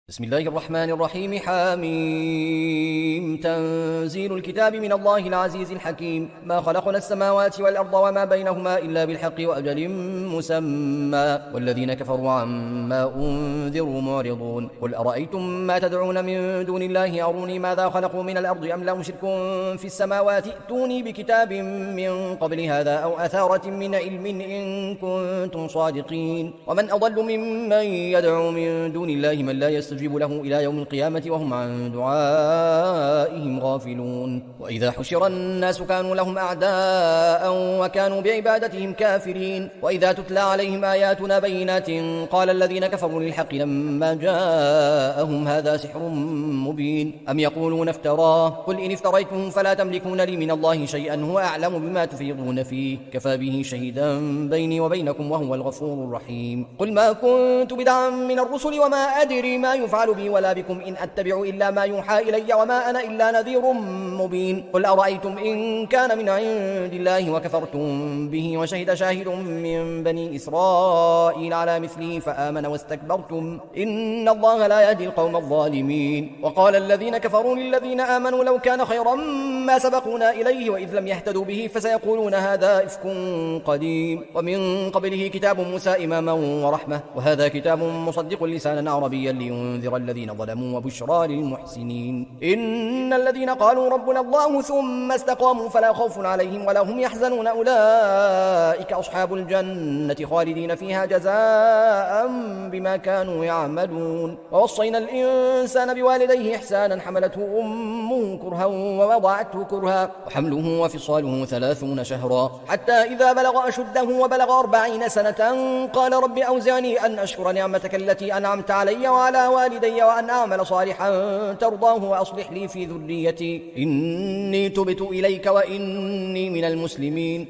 بسم الله الرحمن الرحيم. حاميم. تنزيل الكتاب من الله العزيز الحكيم. ما خلقنا السماوات والأرض وما بينهما إلا بالحق وأجل مسمى والذين كفروا عما أنذروا معرضون. قل أرأيتم ما تدعون من دون الله أروني ماذا خلقوا من الأرض أم لهم شرك في السماوات ائتوني بكتاب من قبل هذا أو أثارة من علم إن كنتم صادقين. ومن أضل ممن يدعو من دون الله من لا يستجيب له إلى يوم القيامة وهم عن دعائهم غافلون. وإذا حشر الناس كانوا لهم أعداء وكانوا بعبادتهم كافرين. وإذا تتلى عليهم آياتنا بينات قال الذين كفروا للحق لما جاءهم هذا سحر مبين أم يقولون افتراه قل إن افتريته فلا تملكون لي من الله شيئا هو أعلم بما تفيضون فيه كفى به شهيدا بيني وبينكم وهو الغفور الرحيم. قل ما كنت بدعا من الرسل وما أدري ما يفعل بي ولا بكم إن أتبع إلا ما يوحى إلي وما أنا إلا نذير مبين. قل أرأيتم إن كان من عند الله وكفرتم به وشهد شاهد من بني إسرائيل على مثله فآمن واستكبرتم إن الله لا يهدي القوم الظالمين. وقال الذين كفروا للذين آمنوا لو كان خيرا ما سبقونا إليه وإذ لم يهتدوا به فسيقولون هذا إفك قديم. ومن قبله كتاب موسى إماما ورحمة وهذا كتاب مصدق لسانا عربيا لينذر الذين ظلموا وبشرى للمحسنين. إن الذين قالوا ربنا الله ثم استقاموا فلا خوف عليهم ولا هم يحزنون أولئك أصحاب الجنة خالدين فيها جزاء بما كانوا يعملون. ووصينا الإنسان بوالديه إحسانا حملته أمه كرها ووضعته كرها وحمله وفصاله 30 شهرا حتى إذا بلغ أشده وبلغ 40 سنة قال رب أوزعني أن أشكر نعمتك التي أنعمت علي وعلى والدي وأن أعمل صالحا ترضاه وأصلح لي في ذريتي إني تبت إليك وإني من المسلمين.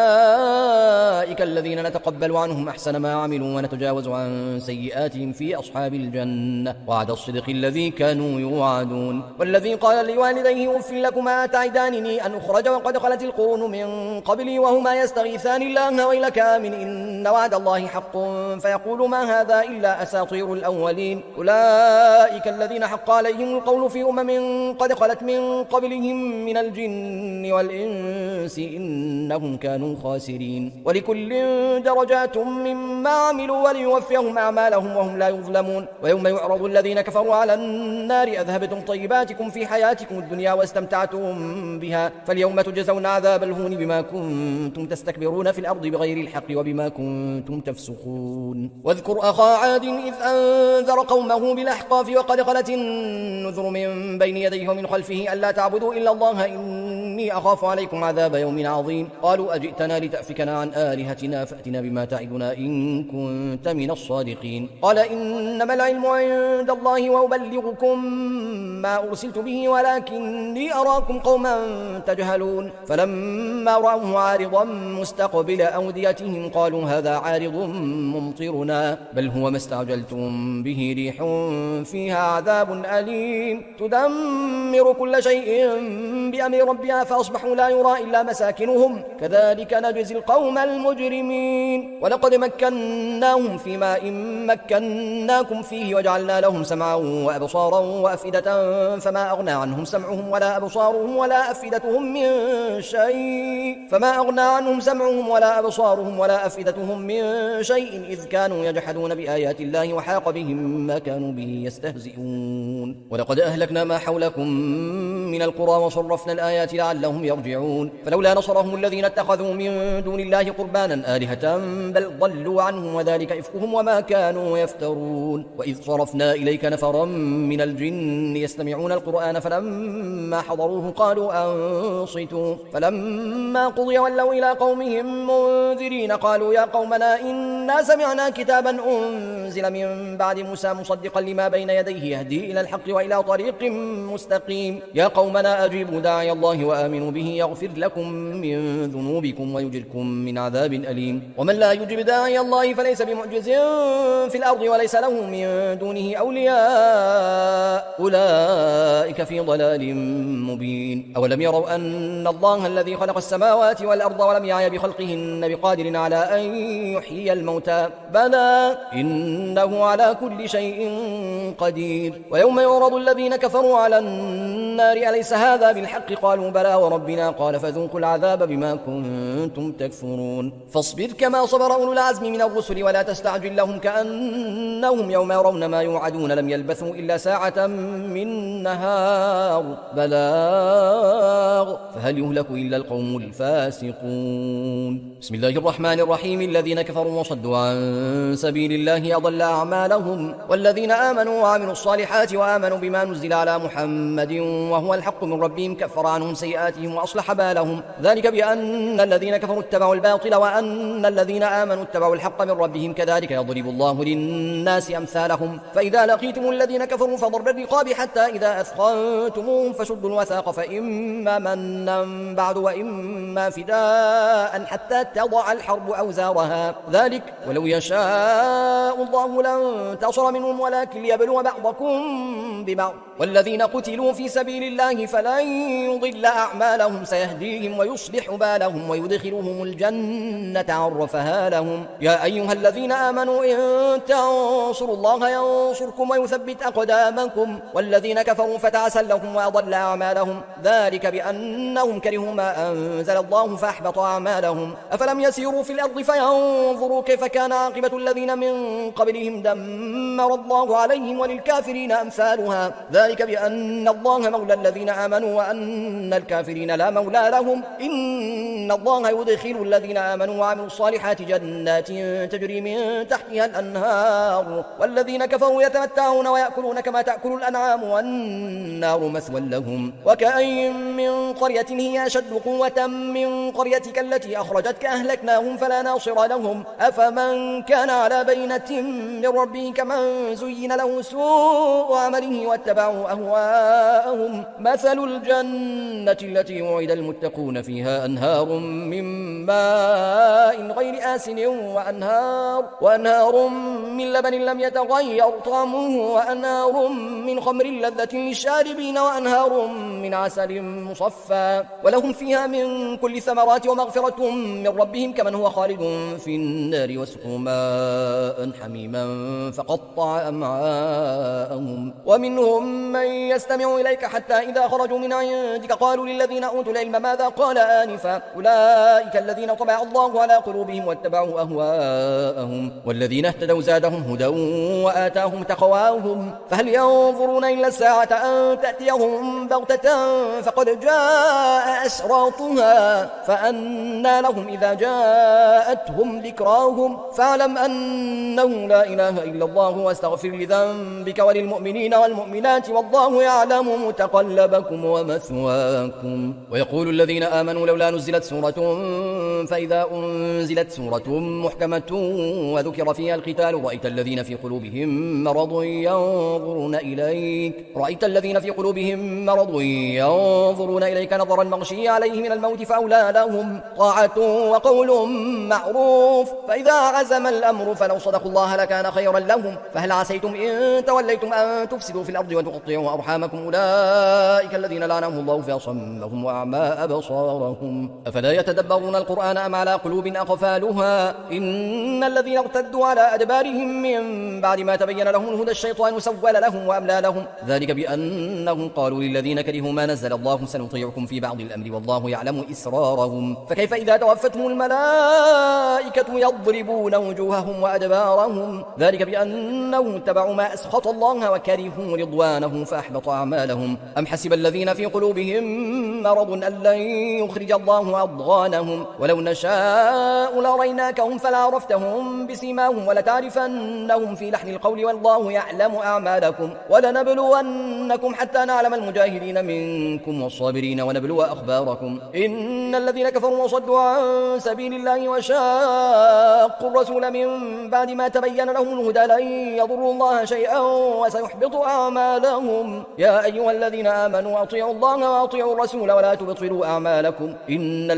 أولئك الذين نتقبل عنهم أحسن ما عملوا ونتجاوز عن سيئاتهم في أصحاب الجنة وعد الصدق الذي كانوا يوعدون. والذي قال لوالديه أف لكما أتعدانني أن أخرج وقد خلت القرون من قبلي وهما يستغيثان الله ويلك آمن إن وعد الله حق فيقول ما هذا إلا أساطير الأولين. أولئك الذين حق عليهم القول في قد خلت من قبلهم من الجن والإنس إنهم كانوا خاسرين. ولكل درجات مما عملوا وليوفيهم أعمالهم وهم لا يظلمون. ويوم يعرض الذين كفروا على النار أذهبتم طيباتكم في حياتكم الدنيا واستمتعتم بها فاليوم تجزون عذاب الهون بما كنتم تستكبرون في الأرض بغير الحق وبما كنتم تفسقون. واذكر أخا عاد إذ أنذر قومه بالأحقاف وقد خلت النذر من بين يديه ومن خلفه ألا تعبدوا إلا الله إني أخاف عليكم عذاب يوم عظيم. قالوا أجئتنا لتأفكنا عن آلهتنا فأتنا بما تعدنا إن كنت من الصادقين. قال إنما العلم عند الله وأبلغكم ما أرسلت به ولكني أراكم قوما تجهلون. فلما رأوه عارضا مستقبل أوديتهم قالوا هذا عارض ممطرنا بل هو ما استعجلتم به ريح فيها عذاب أليم تدمر كل شيء بأمر ربها فأصبحوا لا يرى إلا مساكنهم كذلك نجزي القوم المجرمين. ولقد مكناهم في ماء مكناكم فيه وجعلنا لهم سمعا وأبصارا وأفئدة فما أغنى عنهم سمعهم ولا أبصارهم ولا أفئدتهم من شيء إذ كانوا يجحدون بآيات الله وحاق بهم ما كانوا به يستهزئون. ولقد أهلكنا ما حولكم من القرى وصرفنا الآيات لعلهم يرجعون. فلولا نصرهم الذين اتخذوا من دون الله قربانا آلهة بل ضلوا عنهم وذلك إفكهم وما كانوا يفترون. وإذ صرفنا إليك نفرا من الجن يستمعون القرآن فلما حضروه قالوا أنصتوا فلما قضي ولوا إلى قومهم منذرين قالوا يا قومنا إنا سمعنا كتابا أنزل من بعد موسى مصدقا لما بين يديه يهدي إلى الحق وإلى طريق مستقيم. يا قومنا أجيبوا داعي الله وآمنوا به يغفر لكم من ذنوبكم ويجركم من عذاب أليم. ومن لا يجب داعي الله فليس بمعجز في الأرض وليس له من دونه أولياء أولئك أولئك في ضلال مبين. أولم يروا أن الله الذي خلق السماوات والأرض ولم يعي بخلقهن بقادر على أن يحيي الموتى بلى إنه على كل شيء قدير. ويوم يعرض الذين كفروا على النار أليس هذا بالحق قالوا بلى وربنا قال فذوقوا العذاب بما كنتم تكفرون. فاصبر كما صبر أولو العزم من الرسل ولا تستعجل لهم كأنهم يوم يرون ما يوعدون لم يلبثوا إلا ساعة من نهار بلاغ فهل يهلك إلا القوم الفاسقون. بسم الله الرحمن الرحيم. الذين كفروا وصدوا عن سبيل الله أضل أعمالهم والذين آمنوا وعملوا الصالحات وآمنوا بما نزل على محمد وهو الحق من ربهم كفر عنهم سيئاتهم وأصلح بالهم ذلك بأن الذين كفروا اتبعوا الباطل وأن الذين آمنوا اتبعوا الحق من ربهم كذلك يضرب الله للناس أمثالهم. فإذا لقيتم الذين كفروا فضرب الرقاب حتى إذا أثخنتموهم فشدوا الوثاق فإما منا بعد وإما فداء حتى تضع الحرب أوزارها ذلك ولو يشاء الله لانتصر منهم ولكن ليبلو بعضكم ببعض والذين قتلوا في سبيل الله فلن يضل أعمالهم سيهديهم ويصلح بالهم ويدخلهم الجنة عرفها لهم. يا أيها الذين آمنوا إن تنصروا الله ينصركم ويثبت أقدامكم والذين كفروا فتعسا لهم وأضل أعمالهم ذلك بأنهم كرهوا ما أنزل الله فأحبط أعمالهم. أفلم يسيروا في الأرض فينظروا كيف كان عاقبة الذين من قبلهم دمر الله عليهم وللكافرين أمثالها ذلك بأن الله مولى الذين آمنوا وأن الكافرين لا مولى لهم. إن الله يدخل الذين آمنوا وعملوا الصالحات جنات تجري من تحتها الأنهار والذين كفروا يتمتعون ويأكلون كما تأكل الأنعام والنار مثوى لهم. وكأي من قرية هي أشد قوة من قريتك التي أخرجتك أهلكناهم فلا ناصر لهم. أفمن كان على بينة من ربه كمن زين له سوء عمله واتبعوا أهواءهم. مثل الجنة التي وعد المتقون فيها أنهار من ماء غير آسن وأنهار من لبن لم يتغير طعمه وأنهار من خمر لذة للشاربين وأنهار من عسل مصفى ولهم فيها من كل الثمرات ومغفرة من ربهم كمن هو خالد في النار وسقوا ماء حميما فقطع أمعاءهم. ومنهم من يستمع إليك حتى إذا خرجوا من عندك قالوا للذين أوتوا العلم ماذا قال آنفا أولئك الذين طبع الله على قلوبهم واتبعوا أهواءهم والذين اهتدوا زادهم هدى وآتاهم تقواهم. فهل ينظرون إلا الساعة أن تأتيهم بغتة فقد جاء أشراطها فأنى لهم إذا جاءتهم ذكراهم. فاعلم أنه لا إله إلا الله واستغفر لذنبك وللمؤمنين والمؤمنات والله يعلم متقلبكم ومثواكم. ويقول الذين آمنوا لولا نزلت سورة فإذا أنزلت سورة محكمة وذكر فيها القتال رأيت الذين في قلوبهم مرض ينظرون إليك نظر المغشي عليه من الموت فأولى لهم طاعة وقول معروف. فإذا عزم الأمر فلو صدقوا الله لكان خيرا لهم. فهل عسيتم إن توليتم أن تفسدوا في الأرض وتقطعوا أرحامكم أولئك الذين لعنهم الله فأصمهم وأعمى أبصارهم. أفلا يتدبرون القرآن أم على قلوب أقفالها. إن الذين ارتدوا على أدبارهم من بعد ما تبين لهم الهدى الشيطان سول لهم وأملى لهم ذلك بأنهم قالوا للذين كرهوا ما نزل الله سنطيعكم في بعض الأمر والله يعلم إسرارهم. فكيف إذا توفتهم الملائكة يضربون وجوههم وأدبارهم ذلك بأنهم اتبعوا ما أسخط الله وكرهوا رضوانه فأحبط أعمالهم. أم حسب الذين في قلوبهم مرض أن لن يخرج الله أضغانهم ولو نشاء لريناكهم فلعرفتهم بسيماهم ولتعرفنهم في لحن القول والله يعلم أعمالكم ولنبلونكم حتى نعلم المجاهدين منكم والصابرين ونبلو أخباركم. إن الذين كفروا وصدوا عن سبيل الله وشاقوا الرسول من بعد ما تبين لهم الهدى لن يضروا الله شيئا وسيحبط أعمالهم. يا أيها الذين آمنوا أطيعوا الله وأطيعوا الرسول ولا تبطلوا أعمالكم. إن الذين كفروا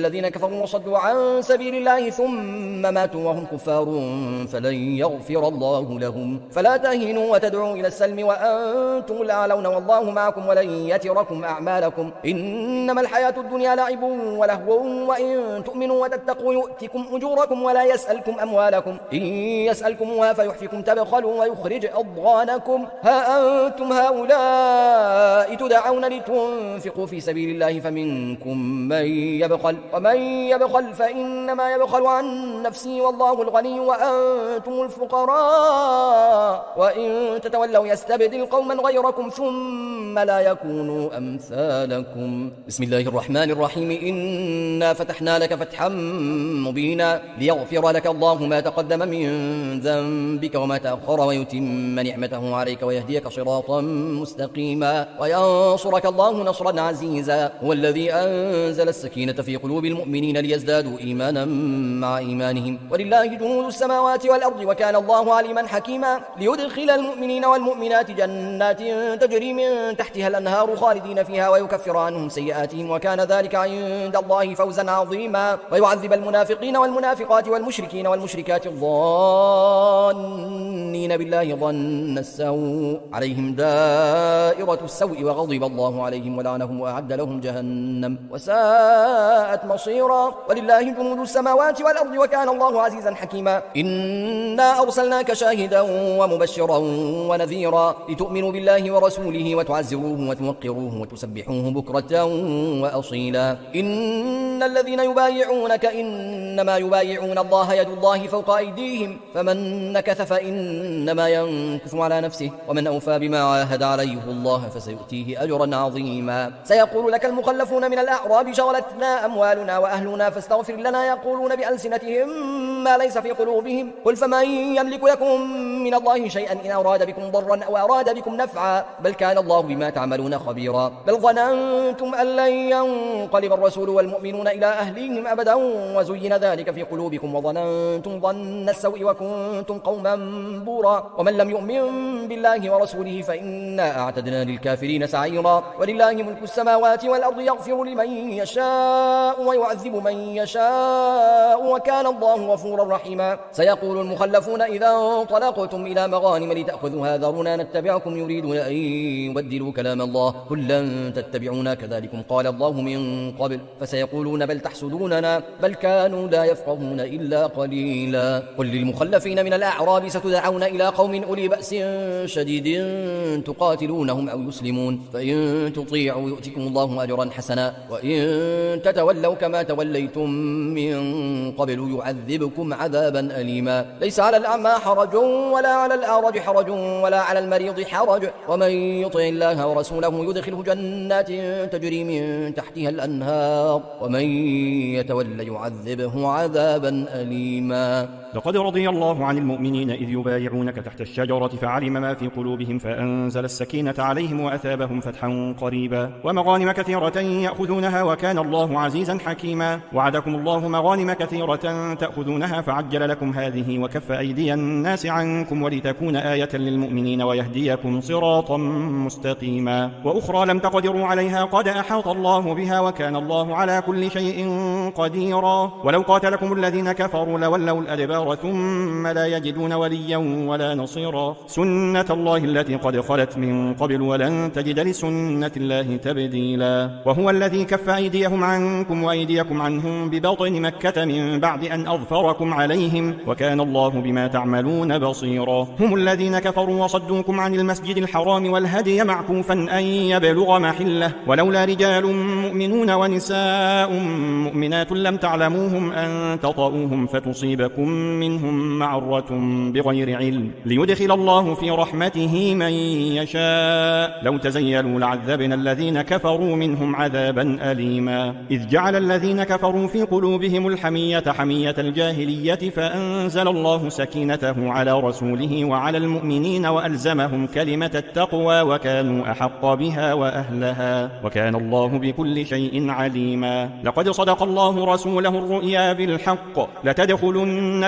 كفروا وصدوا عن سبيل الله ثم ماتوا وهم كفار فلن يغفر الله لهم. فلا تهنوا وتدعوا إلى السلم وأنتم الأعلون والله معكم ولن يتركم أعمالكم. إنما الحياة الدنيا لعب ولهو وإن تؤمنوا وتتقوا يؤتكم أجوركم ولا يسألكم أموالكم إن يسألكموها فيحفكم تبخلوا ويخرج أضغانكم. ها أنتم هؤلاء تدعون لتنفقوا في سبيل الله فمنكم من يبخل ومن يبخل فإنما يبخل عن نفسه والله الغني وأنتم الفقراء وإن تتولوا يستبدل قوما غيركم ثم لا يكونوا أمثالكم. بسم الله الرحمن الرحيم. إنا فتحنا لك فتحا مبينا ليغفر لك الله ما تقدم من ذنبك وما تأخر ويتم نعمته عليك ويهديك صراطا مستقيما وينصرك الله نصرا عزيزا. هو الذي أنزل السكينة في قلوب المؤمنين ليزدادوا إيمانا مع إيمانهم ولله جنود السماوات والأرض وكان الله عليما حكيما. ليدخل المؤمنين والمؤمنات جنات تجري من تحتها الأنهار خالدين فيها ويكفر عنهم سيئاتهم وكان ذلك عند الله فوزا عظيما. ويعذب المنافقين والمنافقات والمشركين والمشركات الظانين بالله ظن السوء عليهم دائرة السوء وغضب الله عليهم ولعنهم وأعد لهم جهنم وساءت مصيرا. ولله جنود السماوات والأرض وكان الله عزيزا حكيما. إنا أرسلناك شاهدا ومبشرا ونذيرا لتؤمنوا بالله ورسوله وتعزروه وتوقروه وتسبحوه بكرة وأصيلا. إن الذين يبايعونك إنما يبايعون الله يد الله فوق أيديهم فمن نكث فإنما ينكث على نفسه ومن أوفى بما عاهد عليه الله فسيؤتيه أجرا عظيما. سيقول لك المخلفون من الأعراب شغلتنا أموالنا وأهلنا فاستغفر لنا يقولون بألسنتهم ما ليس في قلوبهم قل فمن يملك لكم من الله شيئا إن أراد بكم ضرا أو أراد بكم نفعا بل كان الله بما تعملون خبيرا. بل ظننتم أن لن ينقلب الرسول والمؤمنون إلى أهليهم أبدا وزين ذلك في قلوبكم وظننتم ظن السوء وكنتم قوما بورا. ومن لم يؤمن بالله ورسوله فإنا أعتدنا للكافرين سعيرا. ولله ملك السماوات والأرض يغفر لمن يشاء ويعذب من يشاء وكان الله غفورا رحيما. سيقول المخلفون إذا انطلقتم إلى مغانم لتأخذوها ذرونا نتبعكم يريدون أن يبدلوا كلام الله قل لن تتبعونا كذلكم قال الله من قبل فسيقولون بل تحسدوننا بل كانوا لا يفقهون إلا قليلا. قل للمخلفين من الأعراب ستدعون إلى قوم أولي بأس شديد تقاتلونهم أو يسلمون فإن تطيعوا يؤتكم الله أجرا حسنا وإن تتولوا كما توليتم من قبل يعذبكم عذابا أليما. ليس على الأعمى حرج ولا على الأعرج حرج ولا على المريض حرج ومن يطع الله ورسوله يدخله جنات تجري من تحتها الأنهار ومن يتولى يعذبه عذابا أليما. لقد رضي الله عن المؤمنين إذ يبايعونك تحت الشجرة فعلم ما في قلوبهم فأنزل السكينة عليهم وأثابهم فتحا قريبا ومغانم كثيرة يأخذونها وكان الله عزيزا حكيما. وعدكم الله مغانم كثيرة تأخذونها فعجل لكم هذه وكف أيدي الناس عنكم ولتكون آية للمؤمنين ويهديكم صراطا مستقيما. وأخرى لم تقدروا عليها قد أحاط الله بها وكان الله على كل شيء قديرا. ولو قاتلكم الذين كفروا لولوا الأدبار ثم لا يجدون وليا ولا نصيرا. سنة الله التي قد خلت من قبل ولن تجد لسنة الله تبديلا. وهو الذي كف أيديهم عنكم وأيديكم عنهم ببطن مكة من بعد أن أظفركم عليهم وكان الله بما تعملون بصيرا. هم الذين كفروا وصدوكم عن المسجد الحرام والهدي معكوفا أن يبلغ محله ولولا رجال مؤمنون ونساء مؤمنات لم تعلموهم أن تطؤوهم فتصيبكم منهم معرة بغير علم ليدخل الله في رحمته من يشاء لو تزيلوا لعذبنا الذين كفروا منهم عذابا أليما. إذ جعل الذين كفروا في قلوبهم الحمية حمية الجاهلية فأنزل الله سكينته على رسوله وعلى المؤمنين وألزمهم كلمة التقوى وكانوا أحق بها وأهلها وكان الله بكل شيء عليما. لقد صدق الله رسوله الرؤيا بالحق لتدخلن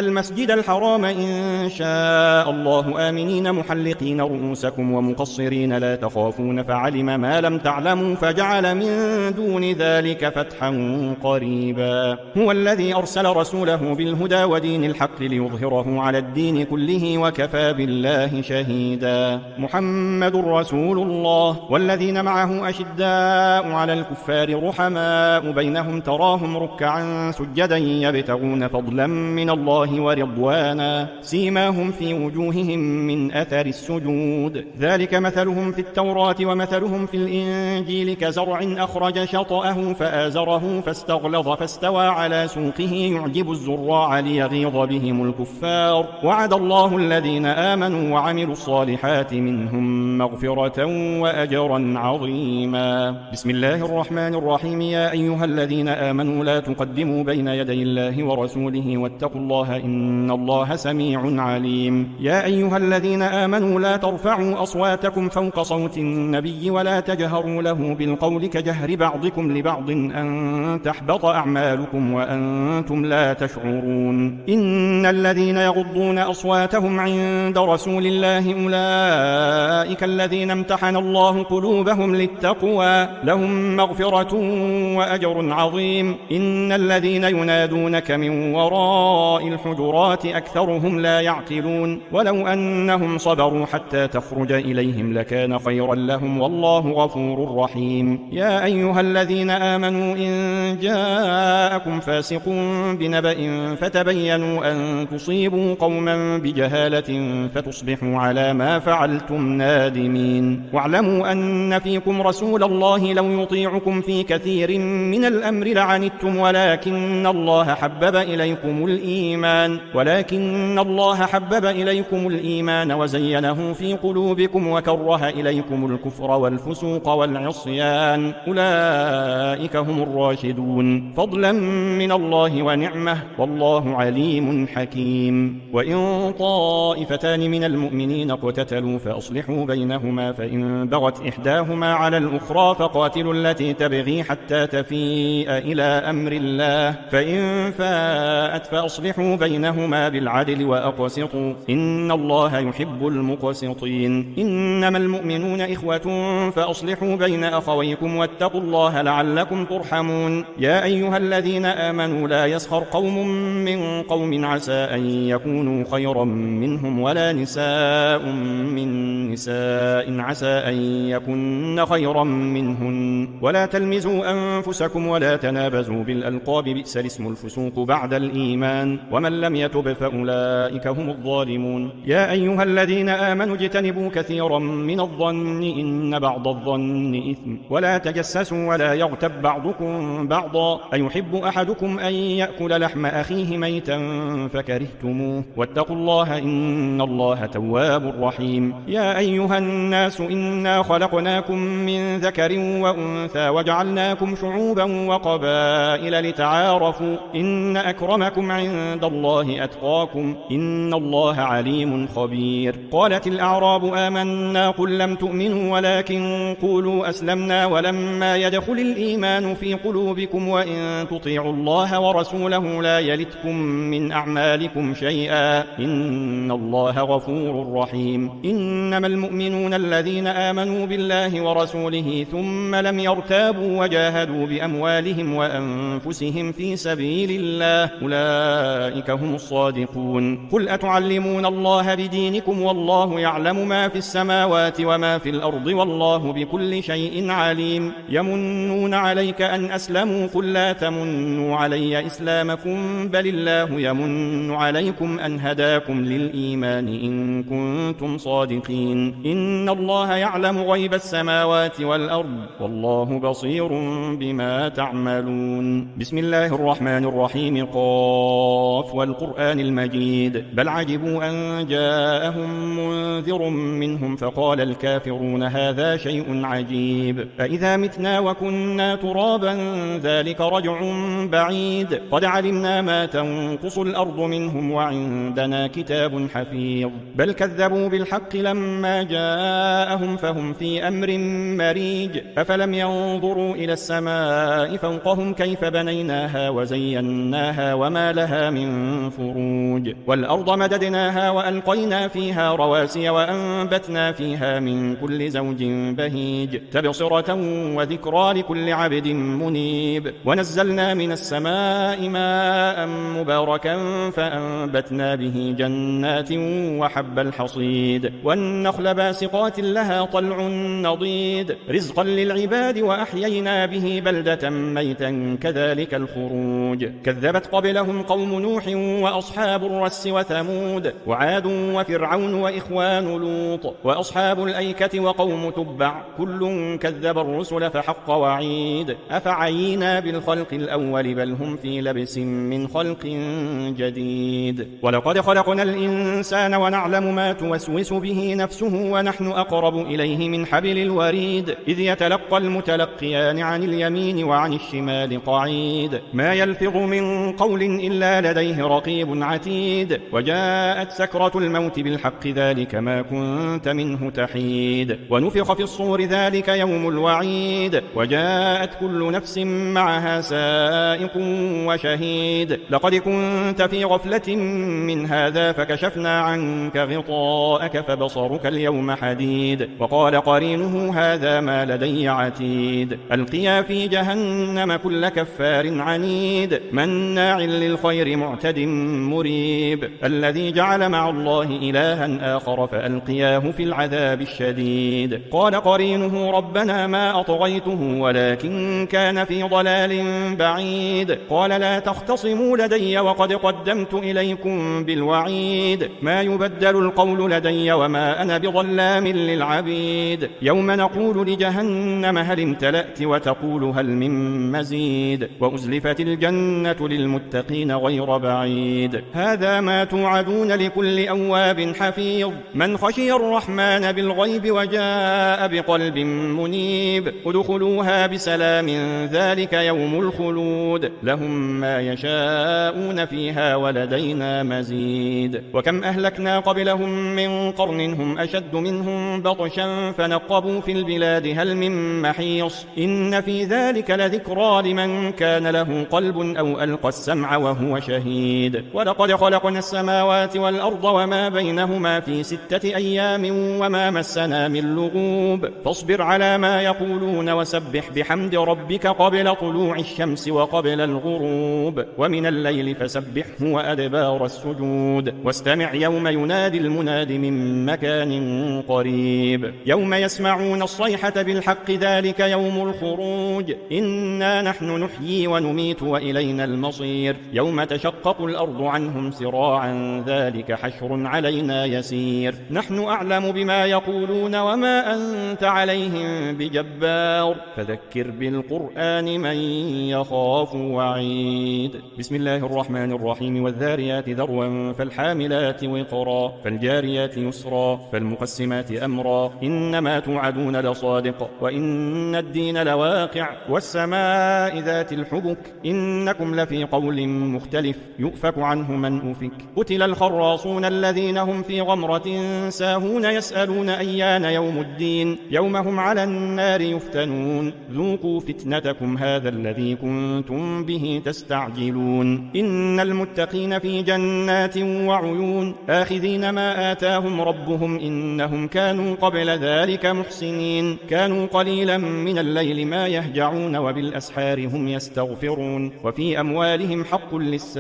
المسجد الحرام إن شاء الله آمنين محلقين رؤوسكم ومقصرين لا تخافون فعلم ما لم تعلموا فجعل من دون ذلك فتحا قريبا. هو الذي أرسل رسوله بالهدى ودين الحق ليظهره على الدين كله وكفى بالله شهيدا. محمد رسول الله والذين معه أشداء على الكفار رحماء بينهم تراهم ركعا سجدا يبتغون فضلا من الله ورضوانا سيماهم في وجوههم من أثر السجود ذلك مثلهم في التوراة ومثلهم في الإنجيل كزرع أخرج شطأه فآزره فاستغلظ فاستوى على سوقه يعجب الزراع ليغيظ بهم الكفار وعد الله الذين آمنوا وعملوا الصالحات منهم مغفرة وأجرا عظيما. بسم الله الرحمن الرحيم. يا أيها الذين آمنوا لا تقدموا بين يدي الله ورسوله واتقوا الله إن الله سميع عليم. يا أيها الذين آمنوا لا ترفعوا أصواتكم فوق صوت النبي ولا تجهروا له بالقول كجهر بعضكم لبعض أن تحبط أعمالكم وأنتم لا تشعرون. إن الذين يغضون أصواتهم عند رسول الله أولئك الذين امتحن الله قلوبهم للتقوى لهم مغفرة وأجر عظيم. إن الذين ينادونك من وراء الحجرات أكثرهم لا يعقلون ولو أنهم صبروا حتى تخرج إليهم لكان خيرا لهم والله غفور رحيم. يا أيها الذين آمنوا إن جاءكم فاسق بنبأ فتبينوا أن تصيبوا قوما بجهالة فتصبحوا على ما فعلتم نادمين. واعلموا أن فيكم رسول الله لو يطيعكم في كثير من الأمر لعنتم ولكن الله حبب إليكم الإيمان وزينه في قلوبكم وكره إليكم الكفر والفسوق والعصيان أولئك هم الراشدون فضلا من الله ونعمة والله عليم حكيم. وإن طائفتان من المؤمنين اقتتلوا فأصلحوا بينهما فإن بغت إحداهما على الأخرى فقاتلوا التي تبغي حتى تفيء إلى أمر الله فإن فاءت فأصلحوا بينهما بالعدل وأقسطوا إن الله يحب المقسطين. إنما المؤمنون إخوة فأصلحوا بين أخويكم واتقوا الله لعلكم ترحمون. يا أيها الذين آمنوا لا يسخر قوم من قوم عسى أن يكونوا خيرا منهم ولا نساء من نساء عسى أن يكن خيرا منهن ولا تلمزوا أنفسكم ولا تنابزوا بالألقاب بئس الاسم الفسوق بعد الإيمان ومن لم يتب فأولئك هم الظالمون. يا أيها الذين آمنوا اجتنبوا كثيرا من الظن إن بعض الظن إثم ولا تجسسوا ولا يغتب بعضكم بعضا أيحب أحدكم أن يأكل لحم أخيه ميتا فكرهتموه واتقوا الله إن الله تواب رحيم. يا أيها الناس إنا خلقناكم من ذكر وأنثى وجعلناكم شعوبا وقبائل لتعارفوا إن أكرمكم عند الله أتقاكم إن الله عليم خبير. قالت الأعراب آمنا قل لم تؤمنوا ولكن قولوا أسلمنا ولما يدخل الإيمان في قلوبكم وإن تطيعوا الله ورسوله لا يلتكم من أعمالكم شيئا إن الله غفور رحيم. إنما المؤمنون الذين آمنوا بالله ورسوله ثم لم يرتابوا وجاهدوا بأموالهم وأنفسهم في سبيل الله أولئك هم الصادقون. قل أتعلمون الله بدينكم والله يعلم ما في السماوات وما في الأرض والله بكل شيء عليم. يمنون عليك أن أسلموا قل لا تمنوا علي إسلامكم بل الله يمن عليكم أن هداكم للإيمان إن كنتم صادقين. إن الله يعلم غيب السماوات والأرض والله بصير بما تعملون. بسم الله الرحمن الرحيم. قاف والقرآن المجيد بل عجبوا أن جاءهم منذر منهم فقال الكافرون هذا شيء عجيب أإذا متنا وكنا ترابا ذلك رجع بعيد قد علمنا ما تنقص الأرض منهم وعندنا كتاب حفيظ بل كذبوا بالحق لما جاءهم فهم في أمر مريج أفلم ينظروا إلى السماء فوقهم كيف بنيناها وزيناها وما لها من فروج. والأرض مددناها وألقينا فيها رواسي وأنبتنا فيها من كل زوج بهيج تبصرة وذكرى لكل عبد منيب. ونزلنا من السماء ماء مباركا فأنبتنا به جنات وحب الحصيد والنخل باسقات لها طلع نضيد رزقا للعباد وأحيينا به بلدة ميتا كذلك الخروج. كذبت قبلهم قوم نوح وأصحاب الرس وثمود وعاد وفرعون وإخوان لوط وأصحاب الأيكة وقوم تبع كل كذب الرسل فحق وعيد. أفعينا بالخلق الأول بل هم في لبس من خلق جديد. ولقد خلقنا الإنسان ونعلم ما توسوس به نفسه ونحن أقرب إليه من حبل الوريد إذ يتلقى المتلقيان عن اليمين وعن الشمال قعيد. ما يلفظ من قول إلا لديه رقيب عتيد. وجاءت سكرة الموت بالحق ذلك ما كنت منه تحيد. ونفخ في الصور ذلك يوم الوعيد. وجاءت كل نفس معها سائق وشهيد. لقد كنت في غفلة من هذا فكشفنا عنك غطاءك فبصرك اليوم حديد. وقال قرينه هذا ما لدي عتيد. ألقيا في جهنم كل كفار عنيد مناع للخير معتد مريب. الذي جعل مع الله إلها آخر فألقياه في العذاب الشديد. قال قرينه ربنا ما أطغيته ولكن كان في ضلال بعيد. قال لا تختصموا لدي وقد قدمت إليكم بالوعيد. ما يبدل القول لدي وما أنا بظلام للعبيد. يوم نقول لجهنم هل امتلأت وتقول هل من مزيد. وأزلفت الجنة للمتقين غير بعيد. هذا ما توعدون لكل أواب حفيظ من خشي الرحمن بالغيب وجاء بقلب منيب. ادخلوها بسلام ذلك يوم الخلود لهم ما يشاءون فيها ولدينا مزيد. وكم أهلكنا قبلهم من قرن هم أشد منهم بطشا فنقبوا في البلاد هل من محيص. إن في ذلك لذكرى لمن كان له قلب أو ألقى السمع وهو شهيد. ولقد خلقنا السماوات والأرض وما بينهما في 6 أيام وما مسنا من لغوب. فاصبر على ما يقولون وسبح بحمد ربك قبل طلوع الشمس وقبل الغروب ومن الليل فسبحه وأدبار السجود. واستمع يوم ينادي المناد من مكان قريب. يوم يسمعون الصيحة بالحق ذلك يوم الخروج. إنا نحن نحيي ونميت وإلينا المصير. يوم تشقق الأرض عنهم سراعا ذلك حشر علينا يسير. نحن أعلم بما يقولون وما أنت عليهم بجبار فذكر بالقرآن من يخاف وعيد. بسم الله الرحمن الرحيم. والذاريات ذروا فالحاملات وقرا فالجاريات يسرا فالمقسمات أمرا إنما توعدون لصادق وإن الدين لواقع والسماء ذات الحبك إنكم لفي قول مختلف يؤفك عنه من أفك. قتل الخراصون الذين هم في غمرة ساهون يسألون أيان يوم الدين يوم هم على النار يفتنون ذوقوا فتنتكم هذا الذي كنتم به تستعجلون. إن المتقين في جنات وعيون آخذين ما آتاهم ربهم إنهم كانوا قبل ذلك محسنين. كانوا قليلا من الليل ما يهجعون وبالأسحار هم يستغفرون. وفي أموالهم حق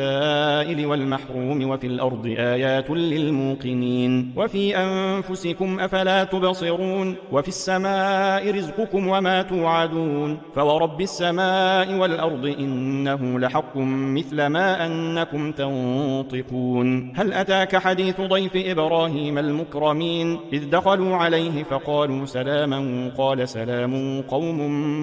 للسائل والمحروم وفي الأرض آيات للموقنين. وفي أنفسكم أفلا تبصرون. وفي السماء رزقكم وما توعدون. فورب السماء والأرض إنه لحق مثل ما أنكم تنطقون. هل أتاك حديث ضيف إبراهيم المكرمين إذ دخلوا عليه فقالوا سلاما قال سلام قوم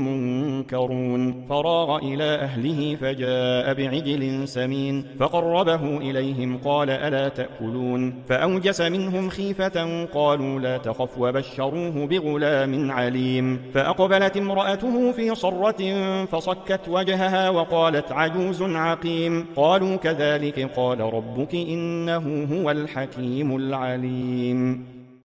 منكرون. فراغ إلى أهله فجاء بعجل سمين فقربه إليهم قال ألا تأكلون. فأوجس منهم خيفة قالوا لا تخف وبشروه بغلام عليم. فأقبلت امرأته في صرة فصكت وجهها وقالت عجوز عقيم. قالوا كذلك قال ربك إنه هو الحكيم العليم.